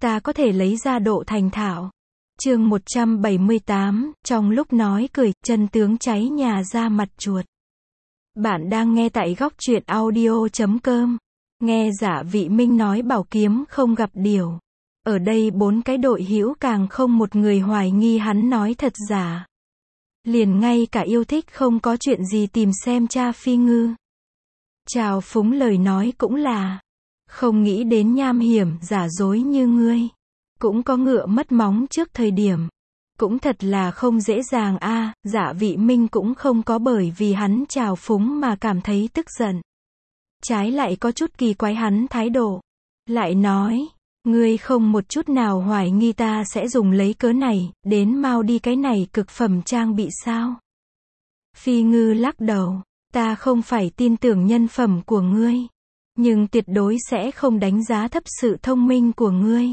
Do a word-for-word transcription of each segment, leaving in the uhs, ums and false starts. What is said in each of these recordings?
ta có thể lấy ra độ thành thạo. Chương một trăm bảy mươi tám, trong lúc nói cười, chân tướng cháy nhà ra mặt chuột. Bạn đang nghe tại góc truyện audio chấm com. Nghe Giả Vị Minh nói bảo kiếm không gặp điều. Ở đây bốn cái đội hữu càng không một người hoài nghi hắn nói thật giả. Liền ngay cả yêu thích không có chuyện gì tìm xem cha Phi Ngư. Chào phúng lời nói cũng là. Không nghĩ đến nham hiểm, giả dối như ngươi. Cũng có ngựa mất móng trước thời điểm. Cũng thật là không dễ dàng a. À, Giả Vị Minh cũng không có bởi vì hắn chào phúng mà cảm thấy tức giận. Trái lại có chút kỳ quái hắn thái độ. Lại nói, ngươi không một chút nào hoài nghi ta sẽ dùng lấy cớ này, đến mau đi cái này cực phẩm trang bị sao? Phi Ngư lắc đầu, ta không phải tin tưởng nhân phẩm của ngươi. Nhưng tuyệt đối sẽ không đánh giá thấp sự thông minh của ngươi.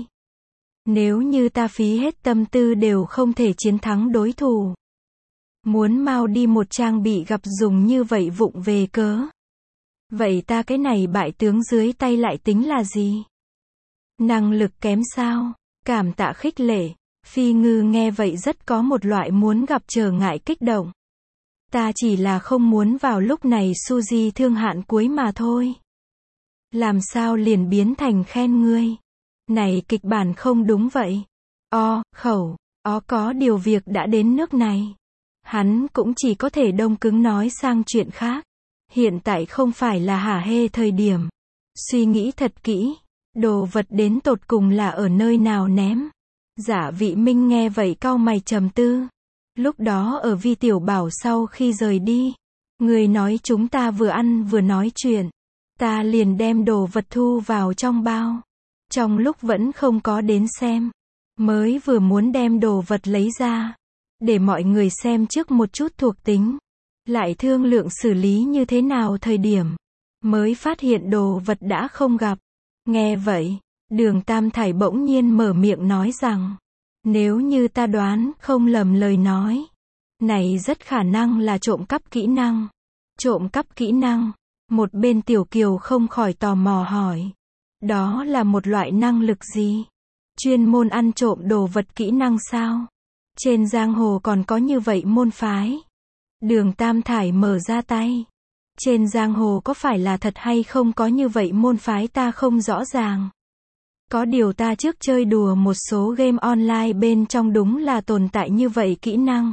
Nếu như ta phí hết tâm tư đều không thể chiến thắng đối thủ. Muốn mau đi một trang bị gặp dùng như vậy vụng về cớ. Vậy ta cái này bại tướng dưới tay lại tính là gì? Năng lực kém sao? Cảm tạ khích lệ. Phi Ngư nghe vậy rất có một loại muốn gặp trở ngại kích động. Ta chỉ là không muốn vào lúc này Suzy thương hạn cuối mà thôi. Làm sao liền biến thành khen ngươi? Này kịch bản không đúng vậy. O, khẩu, ó có điều việc đã đến nước này. Hắn cũng chỉ có thể đông cứng nói sang chuyện khác. Hiện tại không phải là hả hê thời điểm. Suy nghĩ thật kỹ. Đồ vật đến tột cùng là ở nơi nào ném. Giả Vị Minh nghe vậy cau mày trầm tư. Lúc đó ở Vi Tiểu Bảo sau khi rời đi. Người nói chúng ta vừa ăn vừa nói chuyện. Ta liền đem đồ vật thu vào trong bao. Trong lúc vẫn không có đến xem. Mới vừa muốn đem đồ vật lấy ra. Để mọi người xem trước một chút thuộc tính. Lại thương lượng xử lý như thế nào thời điểm. Mới phát hiện đồ vật đã không gặp. Nghe vậy, Đường Tam Thải bỗng nhiên mở miệng nói rằng. Nếu như ta đoán không lầm lời nói. Này rất khả năng là trộm cắp kỹ năng. Trộm cắp kỹ năng. Một bên Tiểu Kiều không khỏi tò mò hỏi. Đó là một loại năng lực gì? Chuyên môn ăn trộm đồ vật kỹ năng sao? Trên giang hồ còn có như vậy môn phái? Đường Tam Thải mở ra tay. Trên giang hồ có phải là thật hay không có như vậy môn phái ta không rõ ràng. Có điều ta trước chơi đùa một số game online bên trong đúng là tồn tại như vậy kỹ năng.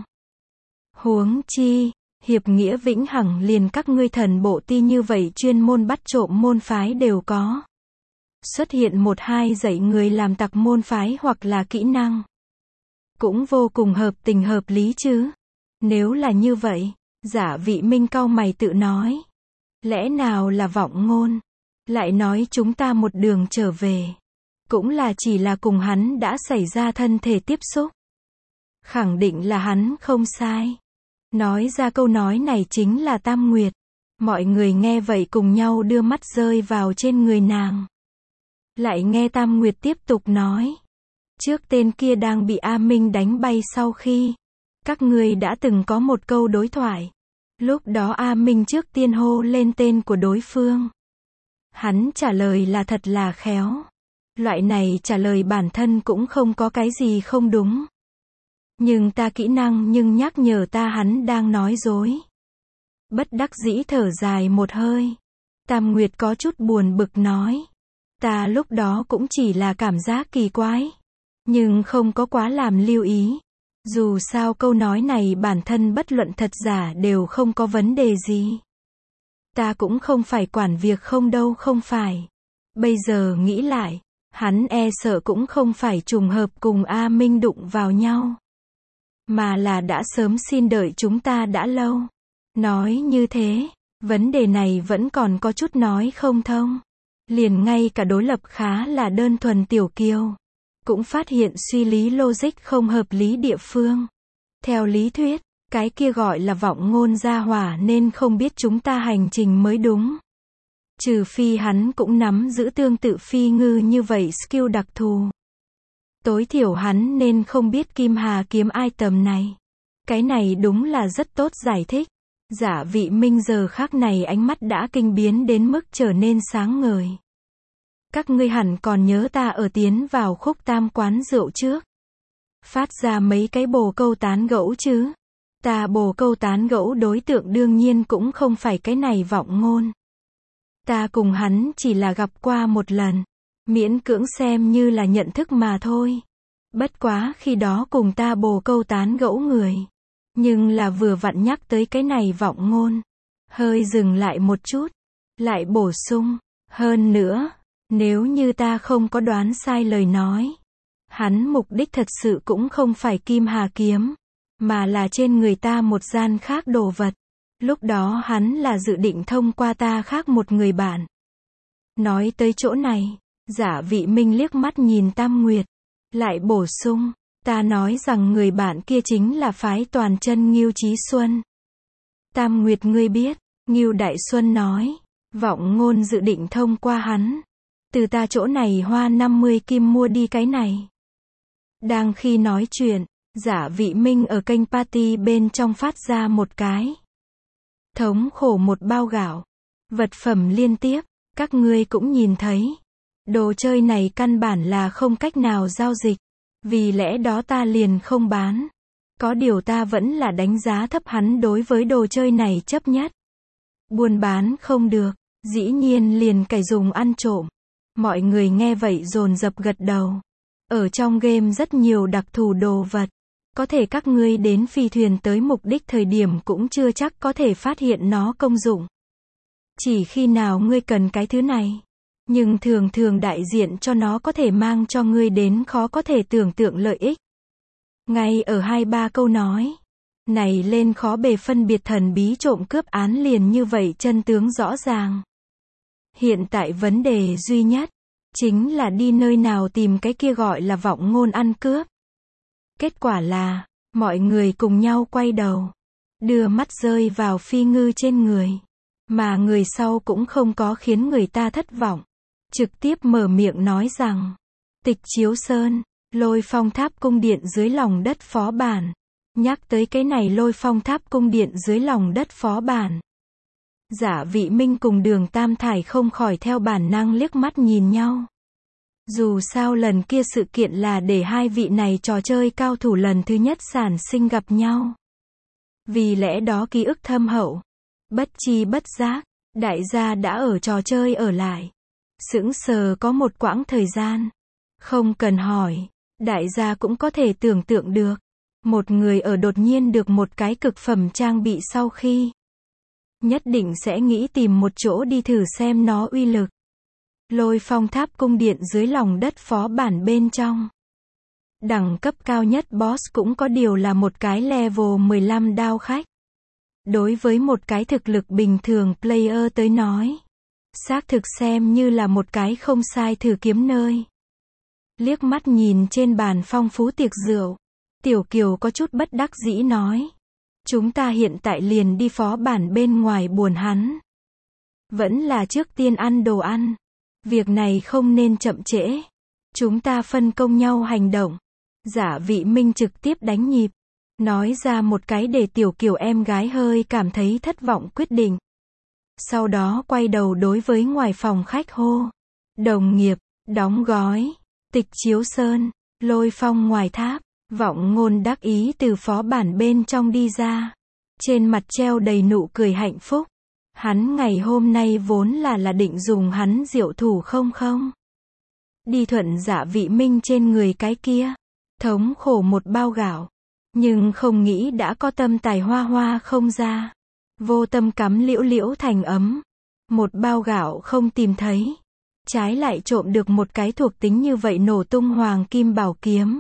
Huống chi, hiệp nghĩa vĩnh hằng liền các ngươi thần bộ ti như vậy chuyên môn bắt trộm môn phái đều có. Xuất hiện một hai dạy người làm tặc môn phái hoặc là kỹ năng. Cũng vô cùng hợp tình hợp lý chứ. Nếu là như vậy, Giả Vị Minh cau mày tự nói. Lẽ nào là vọng ngôn? Lại nói chúng ta một đường trở về. Cũng là chỉ là cùng hắn đã xảy ra thân thể tiếp xúc. Khẳng định là hắn không sai. Nói ra câu nói này chính là Tam Nguyệt. Mọi người nghe vậy cùng nhau đưa mắt rơi vào trên người nàng. Lại nghe Tam Nguyệt tiếp tục nói. Trước tên kia đang bị A Minh đánh bay sau khi. Các ngươi đã từng có một câu đối thoại. Lúc đó A Minh trước tiên hô lên tên của đối phương. Hắn trả lời là thật là khéo. Loại này trả lời bản thân cũng không có cái gì không đúng. Nhưng ta kỹ năng nhưng nhắc nhở ta hắn đang nói dối. Bất đắc dĩ thở dài một hơi. Tam Nguyệt có chút buồn bực nói. Ta lúc đó cũng chỉ là cảm giác kỳ quái. Nhưng không có quá làm lưu ý. Dù sao câu nói này bản thân bất luận thật giả đều không có vấn đề gì. Ta cũng không phải quản việc không đâu không phải. Bây giờ nghĩ lại, hắn e sợ cũng không phải trùng hợp cùng A Minh đụng vào nhau. Mà là đã sớm xin đợi chúng ta đã lâu. Nói như thế, vấn đề này vẫn còn có chút nói không thông. Liền ngay cả đối lập khá là đơn thuần Tiểu Kiều. Cũng phát hiện suy lý logic không hợp lý địa phương. Theo lý thuyết, cái kia gọi là vọng ngôn gia hỏa nên không biết chúng ta hành trình mới đúng. Trừ phi hắn cũng nắm giữ tương tự Phi Ngư như vậy skill đặc thù. Tối thiểu hắn nên không biết Kim Hà kiếm item này. Cái này đúng là rất tốt giải thích. Giả Vị Minh giờ khác này ánh mắt đã kinh biến đến mức trở nên sáng ngời. Các ngươi hẳn còn nhớ ta ở tiến vào khúc tam quán rượu trước. Phát ra mấy cái bồ câu tán gẫu chứ. Ta bồ câu tán gẫu đối tượng đương nhiên cũng không phải cái này Vọng Ngôn. Ta cùng hắn chỉ là gặp qua một lần. Miễn cưỡng xem như là nhận thức mà thôi. Bất quá khi đó cùng ta bồ câu tán gẫu người. Nhưng là vừa vặn nhắc tới cái này Vọng Ngôn. Hơi dừng lại một chút. Lại bổ sung. Hơn nữa, nếu như ta không có đoán sai lời nói. Hắn mục đích thật sự cũng không phải Kim Hà Kiếm. Mà là trên người ta một gian khác đồ vật. Lúc đó hắn là dự định thông qua ta khác một người bạn. Nói tới chỗ này, Giả Vị Minh liếc mắt nhìn Tam Nguyệt. Lại bổ sung, ta nói rằng người bạn kia chính là phái toàn chân Ngưu Chí Xuân. Tam Nguyệt ngươi biết, Ngưu Đại Xuân nói, Vọng Ngôn dự định thông qua hắn. Từ ta chỗ này hoa năm mươi kim mua đi cái này. Đang khi nói chuyện, Giả Vị Minh ở kênh party bên trong phát ra một cái. Thống khổ một bao gạo. Vật phẩm liên tiếp, các ngươi cũng nhìn thấy. Đồ chơi này căn bản là không cách nào giao dịch. Vì lẽ đó ta liền không bán. Có điều ta vẫn là đánh giá thấp hắn đối với đồ chơi này chấp nhất. Buôn bán không được, dĩ nhiên liền cải dùng ăn trộm. Mọi người nghe vậy dồn dập gật đầu. Ở trong game rất nhiều đặc thù đồ vật. Có thể các ngươi đến phi thuyền tới mục đích thời điểm cũng chưa chắc có thể phát hiện nó công dụng. Chỉ khi nào ngươi cần cái thứ này. Nhưng thường thường đại diện cho nó có thể mang cho ngươi đến khó có thể tưởng tượng lợi ích. Ngay ở hai ba câu nói này lên khó bề phân biệt thần bí trộm cướp án liền như vậy chân tướng rõ ràng. Hiện tại vấn đề duy nhất chính là đi nơi nào tìm cái kia gọi là Vọng Ngôn ăn cướp. Kết quả là, mọi người cùng nhau quay đầu, đưa mắt rơi vào Phi Ngư trên người. Mà người sau cũng không có khiến người ta thất vọng. Trực tiếp mở miệng nói rằng, Tịch Chiếu Sơn, Lôi Phong Tháp cung điện dưới lòng đất phó bản. Nhắc tới cái này Lôi Phong Tháp cung điện dưới lòng đất phó bản. Giả Vị Minh cùng Đường Tam Thải không khỏi theo bản năng liếc mắt nhìn nhau. Dù sao lần kia sự kiện là để hai vị này trò chơi cao thủ lần thứ nhất sản sinh gặp nhau. Vì lẽ đó ký ức thâm hậu. Bất chi bất giác, đại gia đã ở trò chơi ở lại. Sững sờ có một quãng thời gian. Không cần hỏi, đại gia cũng có thể tưởng tượng được. Một người ở đột nhiên được một cái cực phẩm trang bị sau khi. Nhất định sẽ nghĩ tìm một chỗ đi thử xem nó uy lực. Lôi Phong Tháp cung điện dưới lòng đất phó bản bên trong. Đẳng cấp cao nhất boss cũng có điều là một cái level mười lăm đao khách. Đối với một cái thực lực bình thường player tới nói, xác thực xem như là một cái không sai thử kiếm nơi. Liếc mắt nhìn trên bàn phong phú tiệc rượu, Tiểu Kiều có chút bất đắc dĩ nói. Chúng ta hiện tại liền đi phó bản bên ngoài buồn hắn. Vẫn là trước tiên ăn đồ ăn. Việc này không nên chậm trễ. Chúng ta phân công nhau hành động. Giả Vị Minh trực tiếp đánh nhịp. Nói ra một cái để Tiểu Kiều em gái hơi cảm thấy thất vọng quyết định. Sau đó quay đầu đối với ngoài phòng khách hô. Đồng nghiệp, đóng gói. Tịch Chiếu Sơn, Lôi Phong ngoài tháp. Vọng Ngôn đắc ý từ phó bản bên trong đi ra. Trên mặt treo đầy nụ cười hạnh phúc. Hắn ngày hôm nay vốn là là định dùng hắn diệu thủ không không. Đi thuận Giả Vị Minh trên người cái kia. Thống khổ một bao gạo. Nhưng không nghĩ đã có tâm tài hoa hoa không ra. Vô tâm cắm liễu liễu thành ấm. Một bao gạo không tìm thấy. Trái lại trộm được một cái thuộc tính như vậy nổ tung hoàng kim bảo kiếm.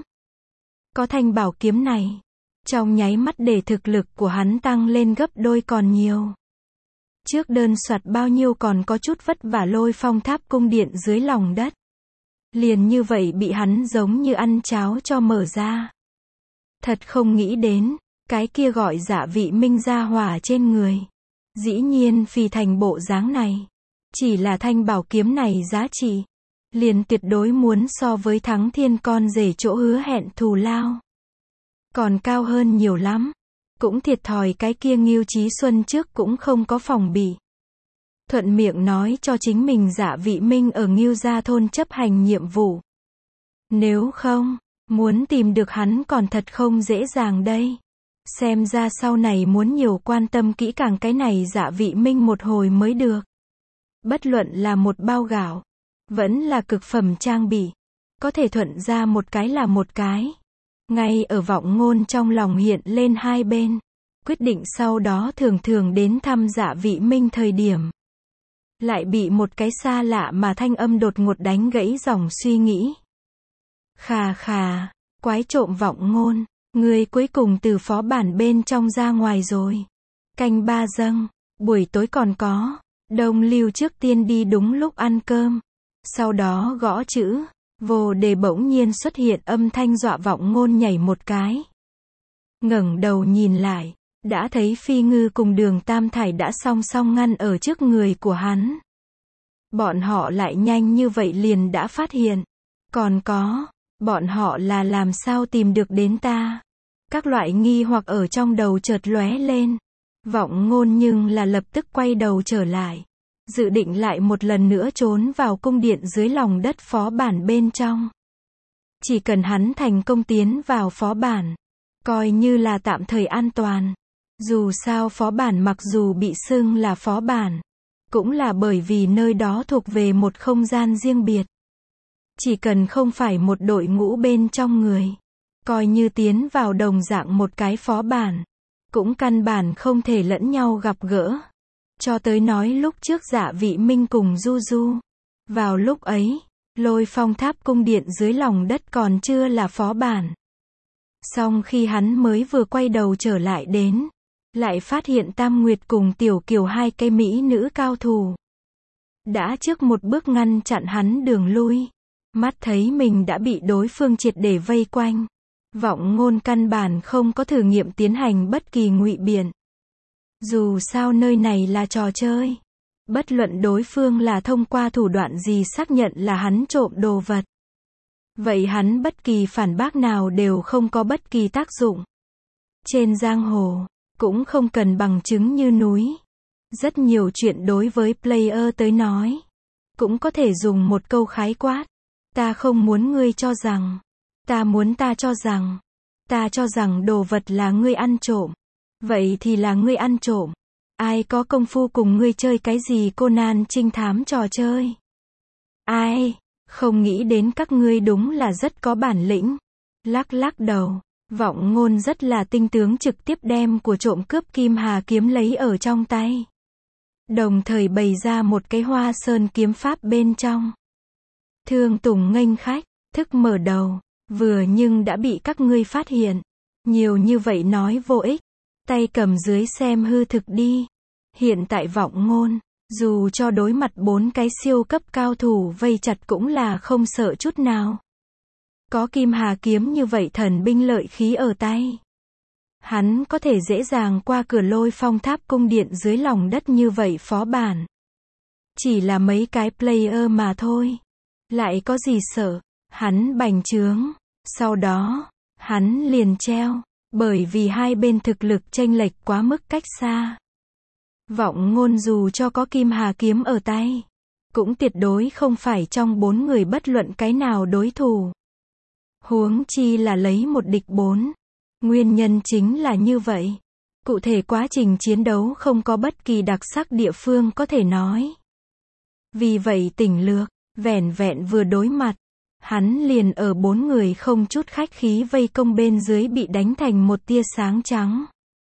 Có thanh bảo kiếm này. Trong nháy mắt để thực lực của hắn tăng lên gấp đôi còn nhiều. Trước đơn soạt bao nhiêu còn có chút vất vả Lôi Phong Tháp cung điện dưới lòng đất. Liền như vậy bị hắn giống như ăn cháo cho mở ra. Thật không nghĩ đến, cái kia gọi Giả Vị Minh ra hỏa trên người. Dĩ nhiên phi thành bộ dáng này. Chỉ là thanh bảo kiếm này giá trị. Liền tuyệt đối muốn so với Thắng Thiên con rể chỗ hứa hẹn thù lao. Còn cao hơn nhiều lắm. Cũng thiệt thòi cái kia Ngưu Chí Xuân trước cũng không có phòng bị. thuận miệng nói cho chính mình Dạ Vị Minh ở Ngưu Gia thôn chấp hành nhiệm vụ. Nếu không, muốn tìm được hắn còn thật không dễ dàng đây. Xem ra sau này muốn nhiều quan tâm kỹ càng cái này Dạ Vị Minh một hồi mới được. Bất luận là một bao gạo, vẫn là cực phẩm trang bị, có thể thuận ra một cái là một cái. Ngay ở Vọng Ngôn trong lòng hiện lên hai bên, quyết định sau đó thường thường đến thăm Dạ Vị Minh thời điểm. Lại bị một cái xa lạ mà thanh âm đột ngột đánh gãy dòng suy nghĩ. Khà khà, quái trộm Vọng Ngôn, ngươi cuối cùng từ phó bản bên trong ra ngoài rồi. Canh ba dâng, buổi tối còn có. Đông Lưu trước tiên đi đúng lúc ăn cơm. Sau đó gõ chữ, vô đề bỗng nhiên xuất hiện âm thanh dọa Vọng Ngôn nhảy một cái. Ngẩng đầu nhìn lại, đã thấy Phi Ngư cùng Đường Tam Thải đã song song ngăn ở trước người của hắn. Bọn họ lại nhanh như vậy liền đã phát hiện. Còn có, bọn họ là làm sao tìm được đến ta? Các loại nghi hoặc ở trong đầu chợt lóe lên. Vọng Ngôn nhưng là lập tức quay đầu trở lại. Dự định lại một lần nữa trốn vào cung điện dưới lòng đất phó bản bên trong. Chỉ cần hắn thành công tiến vào phó bản, coi như là tạm thời an toàn. Dù sao phó bản mặc dù bị xưng là phó bản, cũng là bởi vì nơi đó thuộc về một không gian riêng biệt. Chỉ cần không phải một đội ngũ bên trong người, coi như tiến vào đồng dạng một cái phó bản, cũng căn bản không thể lẫn nhau gặp gỡ. Cho tới nói lúc trước Dạ Vị Minh cùng Du Du. Vào lúc ấy, Lôi Phong Tháp cung điện dưới lòng đất còn chưa là phó bản. Song khi hắn mới vừa quay đầu trở lại đến, lại phát hiện Tam Nguyệt cùng Tiểu Kiều hai cây mỹ nữ cao thủ. Đã trước một bước ngăn chặn hắn đường lui. Mắt thấy mình đã bị đối phương triệt để vây quanh. Vọng Ngôn căn bản không có thử nghiệm tiến hành bất kỳ ngụy biện. Dù sao nơi này là trò chơi. Bất luận đối phương là thông qua thủ đoạn gì xác nhận là hắn trộm đồ vật. Vậy hắn bất kỳ phản bác nào đều không có bất kỳ tác dụng. Trên giang hồ, cũng không cần bằng chứng như núi. Rất nhiều chuyện đối với player tới nói, cũng có thể dùng một câu khái quát. Ta không muốn ngươi cho rằng. Ta muốn ta cho rằng. Ta cho rằng đồ vật là ngươi ăn trộm. Vậy thì là ngươi ăn trộm. Ai có công phu cùng ngươi chơi cái gì Conan trinh thám trò chơi? Ai? Không nghĩ đến các ngươi đúng là rất có bản lĩnh. Lắc lắc đầu. Vọng Ngôn rất là tinh tướng trực tiếp đem của trộm cướp Kim Hà kiếm lấy ở trong tay. Đồng thời bày ra một cái Hoa Sơn kiếm pháp bên trong. Thương Tùng nghênh khách, thức mở đầu. Vừa nhưng đã bị các ngươi phát hiện. Nhiều như vậy nói vô ích. Tay cầm dưới xem hư thực đi. Hiện tại Vọng Ngôn, dù cho đối mặt bốn cái siêu cấp cao thủ vây chặt cũng là không sợ chút nào. Có Kim Hà kiếm như vậy thần binh lợi khí ở tay. Hắn có thể dễ dàng qua cửa Lôi Phong Tháp cung điện dưới lòng đất như vậy phó bản. Chỉ là mấy cái player mà thôi. Lại có gì sợ, hắn bành trướng. Sau đó, hắn liền treo. Bởi vì hai bên thực lực chênh lệch quá mức cách xa. Vọng Ngôn dù cho có Kim Hà kiếm ở tay, cũng tuyệt đối không phải trong bốn người bất luận cái nào đối thủ. Huống chi là lấy một địch bốn. Nguyên nhân chính là như vậy. Cụ thể quá trình chiến đấu không có bất kỳ đặc sắc địa phương có thể nói. Vì vậy tỉnh lược, vẻn vẹn vừa đối mặt. Hắn liền ở bốn người không chút khách khí vây công bên dưới bị đánh thành một tia sáng trắng.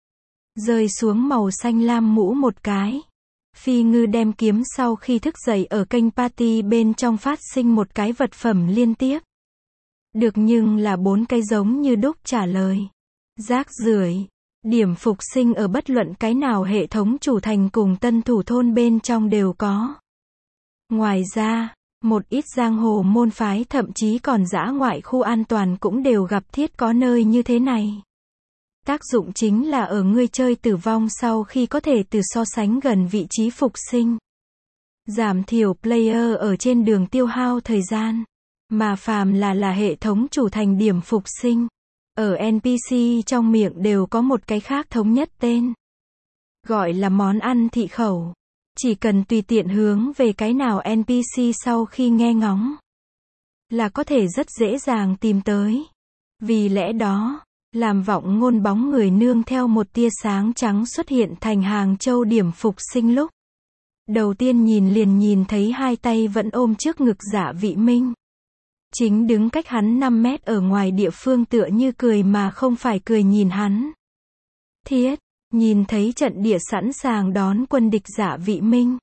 Rơi xuống màu xanh lam mũ một cái. Phi Ngư đem kiếm sau khi thức dậy ở kênh party bên trong phát sinh một cái vật phẩm liên tiếp. Được nhưng là bốn cái giống như đúc trả lời. Rác rưởi. Điểm phục sinh ở bất luận cái nào hệ thống chủ thành cùng tân thủ thôn bên trong đều có. Ngoài ra, một ít giang hồ môn phái thậm chí còn dã ngoại khu an toàn cũng đều gặp thiết có nơi như thế này. Tác dụng chính là ở người chơi tử vong sau khi có thể từ so sánh gần vị trí phục sinh. Giảm thiểu player ở trên đường tiêu hao thời gian. Mà phàm là là hệ thống chủ thành điểm phục sinh. Ở en pê xê trong miệng đều có một cái khác thống nhất tên. Gọi là món ăn thị khẩu. Chỉ cần tùy tiện hướng về cái nào en pê xê sau khi nghe ngóng, là có thể rất dễ dàng tìm tới. Vì lẽ đó, làm vọng ngôn bóng người nương theo một tia sáng trắng xuất hiện thành Hàng Châu điểm phục sinh lúc. Đầu tiên nhìn liền nhìn thấy hai tay vẫn ôm trước ngực Dạ Vị Minh. Chính đứng cách hắn năm mét ở ngoài địa phương tựa như cười mà không phải cười nhìn hắn. Thiết, nhìn thấy trận địa sẵn sàng đón quân địch Dạ Vị Minh.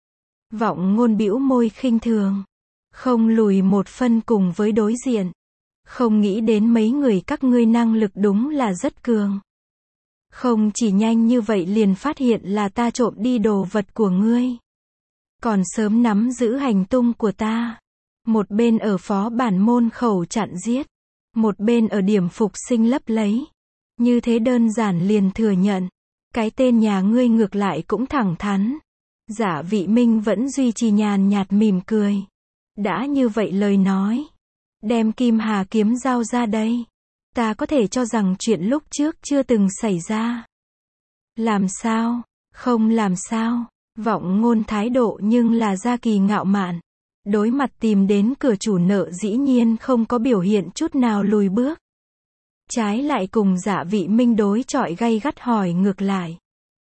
Vọng ngôn bĩu môi khinh thường. Không lùi một phân cùng với đối diện. Không nghĩ đến mấy người các ngươi năng lực đúng là rất cường. Không chỉ nhanh như vậy liền phát hiện là ta trộm đi đồ vật của ngươi. Còn sớm nắm giữ hành tung của ta. Một bên ở phó bản môn khẩu chặn giết. Một bên ở điểm phục sinh lấp lấy. Như thế đơn giản liền thừa nhận. Cái tên nhà ngươi ngược lại cũng thẳng thắn. Dạ Vị Minh vẫn duy trì nhàn nhạt mỉm cười. Đã như vậy lời nói. Đem Kim Hà kiếm giao ra đây. Ta có thể cho rằng chuyện lúc trước chưa từng xảy ra. Làm sao? Không làm sao? Vọng ngôn thái độ nhưng là ra kỳ ngạo mạn. Đối mặt tìm đến cửa chủ nợ dĩ nhiên không có biểu hiện chút nào lùi bước. Trái lại cùng Dạ Vị Minh đối chọi gay gắt hỏi ngược lại.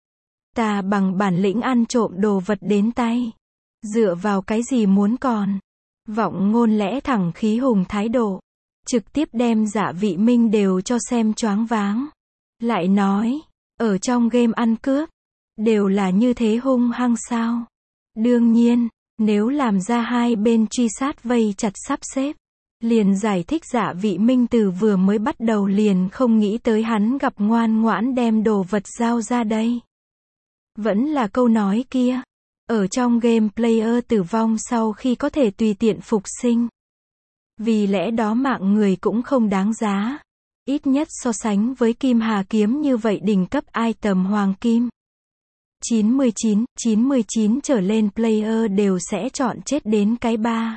Ta bằng bản lĩnh ăn trộm đồ vật đến tay. Dựa vào cái gì muốn còn? Vọng ngôn lẽ thẳng khí hùng thái độ. Trực tiếp đem Dạ Vị Minh đều cho xem choáng váng. Lại nói, ở trong game ăn cướp, đều là như thế hung hăng sao? Đương nhiên, nếu làm ra hai bên truy sát vây chặt sắp xếp, liền giải thích Dạ Vị Minh từ vừa mới bắt đầu liền không nghĩ tới hắn gặp ngoan ngoãn đem đồ vật giao ra đây. Vẫn là câu nói kia. Ở trong game player tử vong sau khi có thể tùy tiện phục sinh. Vì lẽ đó mạng người cũng không đáng giá. Ít nhất so sánh với Kim Hà kiếm như vậy đỉnh cấp item hoàng kim. chín mươi chín, chín mươi chín trở lên player đều sẽ chọn chết đến cái ba.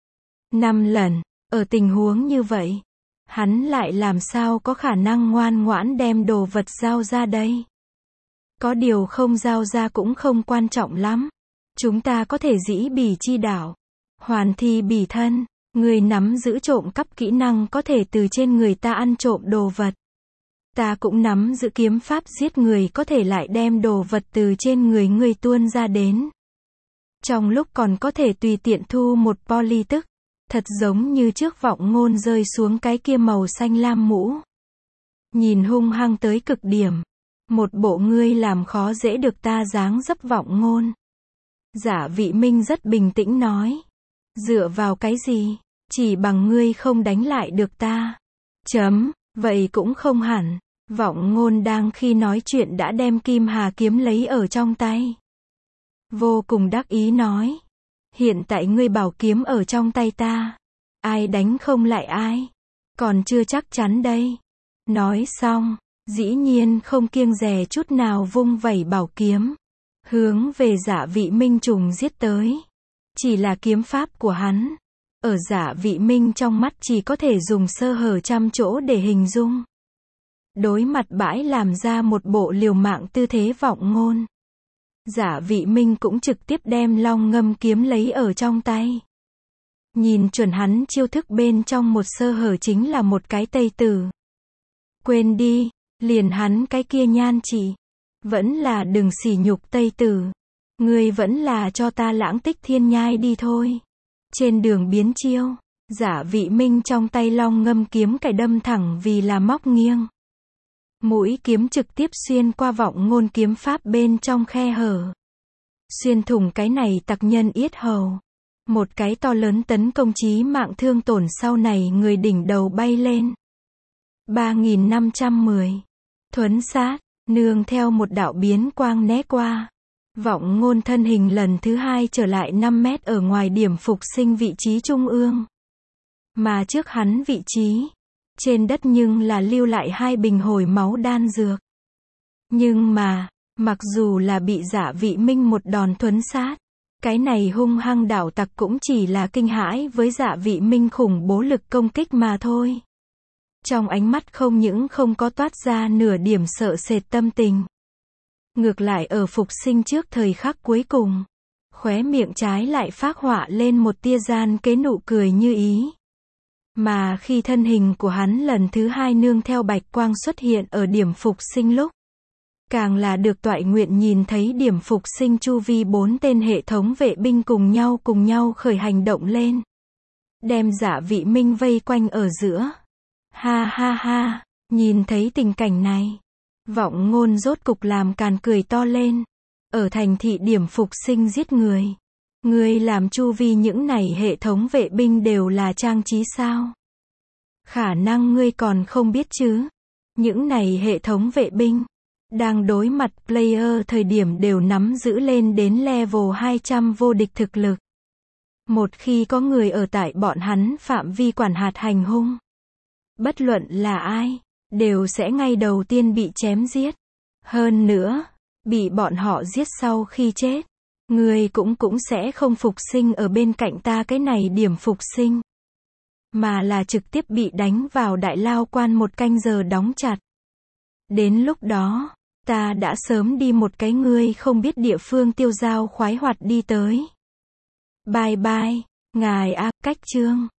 năm lần. Ở tình huống như vậy, hắn lại làm sao có khả năng ngoan ngoãn đem đồ vật giao ra đây? Có điều không giao ra cũng không quan trọng lắm. Chúng ta có thể dĩ bỉ chi đạo. Hoàn thi bỉ thân. Người nắm giữ trộm cắp kỹ năng có thể từ trên người ta ăn trộm đồ vật. Ta cũng nắm giữ kiếm pháp giết người có thể lại đem đồ vật từ trên người người tuôn ra đến. Trong lúc còn có thể tùy tiện thu một poly tức. Thật giống như trước vọng ngôn rơi xuống cái kia màu xanh lam mũ. Nhìn hung hăng tới cực điểm. Một bộ ngươi làm khó dễ được ta dáng dấp vọng ngôn. Dạ Vị Minh rất bình tĩnh nói. Dựa vào cái gì? Chỉ bằng ngươi không đánh lại được ta. Chấm, vậy cũng không hẳn. Vọng ngôn đang khi nói chuyện đã đem Kim Hà kiếm lấy ở trong tay. Vô cùng đắc ý nói. Hiện tại ngươi bảo kiếm ở trong tay ta. Ai đánh không lại ai? Còn chưa chắc chắn đây. Nói xong, dĩ nhiên không kiêng dè chút nào vung vẩy bảo kiếm. Hướng về Dạ Vị Minh trùng giết tới. Chỉ là kiếm pháp của hắn. Ở Dạ Vị Minh trong mắt chỉ có thể dùng sơ hở trăm chỗ để hình dung. Đối mặt bãi làm ra một bộ liều mạng tư thế vọng ngôn. Dạ Vị Minh cũng trực tiếp đem long ngâm kiếm lấy ở trong tay. Nhìn chuẩn hắn chiêu thức bên trong một sơ hở chính là một cái tây tử. Quên đi, liền hắn cái kia nhan chỉ. Vẫn là đừng sỉ nhục tây tử. Ngươi vẫn là cho ta lãng tích thiên nhai đi thôi. Trên đường biến chiêu, Dạ Vị Minh trong tay long ngâm kiếm cài đâm thẳng vì là móc nghiêng. Mũi kiếm trực tiếp xuyên qua vọng ngôn kiếm pháp bên trong khe hở. Xuyên thủng cái này tặc nhân yết hầu. Một cái to lớn tấn công chí mạng thương tổn sau này người đỉnh đầu bay lên. ba nghìn năm trăm mười. Thuấn sát, nương theo một đạo biến quang né qua. Vọng ngôn thân hình lần thứ hai trở lại năm mét ở ngoài điểm phục sinh vị trí trung ương. Mà trước hắn vị trí, trên đất nhưng là lưu lại hai bình hồi máu đan dược. Nhưng mà, mặc dù là bị Dạ Vị Minh một đòn thuấn sát, cái này hung hăng đảo tặc cũng chỉ là kinh hãi với Dạ Vị Minh khủng bố lực công kích mà thôi. Trong ánh mắt không những không có toát ra nửa điểm sợ sệt tâm tình. Ngược lại ở phục sinh trước thời khắc cuối cùng, Khóe miệng trái lại phác họa lên một tia gian kế nụ cười như ý. Mà khi thân hình của hắn lần thứ hai nương theo bạch quang xuất hiện ở điểm phục sinh lúc, càng là được toại nguyện nhìn thấy điểm phục sinh chu vi bốn tên hệ thống vệ binh cùng nhau cùng nhau khởi hành động lên. Đem Dạ Vị Minh vây quanh ở giữa. Ha ha ha, nhìn thấy tình cảnh này. Vọng Ngôn rốt cục làm càn cười to lên. Ở thành thị điểm phục sinh giết người. Ngươi làm chu vi những này hệ thống vệ binh đều là trang trí sao? Khả năng ngươi còn không biết chứ. Những này hệ thống vệ binh đang đối mặt player thời điểm đều nắm giữ lên đến level hai trăm vô địch thực lực. Một khi có người ở tại bọn hắn phạm vi quản hạt hành hung, bất luận là ai, đều sẽ ngay đầu tiên bị chém giết. Hơn nữa, bị bọn họ giết sau khi chết, người cũng cũng sẽ không phục sinh ở bên cạnh ta cái này điểm phục sinh, mà là trực tiếp bị đánh vào đại lao quan một canh giờ đóng chặt. Đến lúc đó, ta đã sớm đi một cái ngươi không biết địa phương tiêu dao khoái hoạt đi tới. Bye bye, ngài A, cách chương.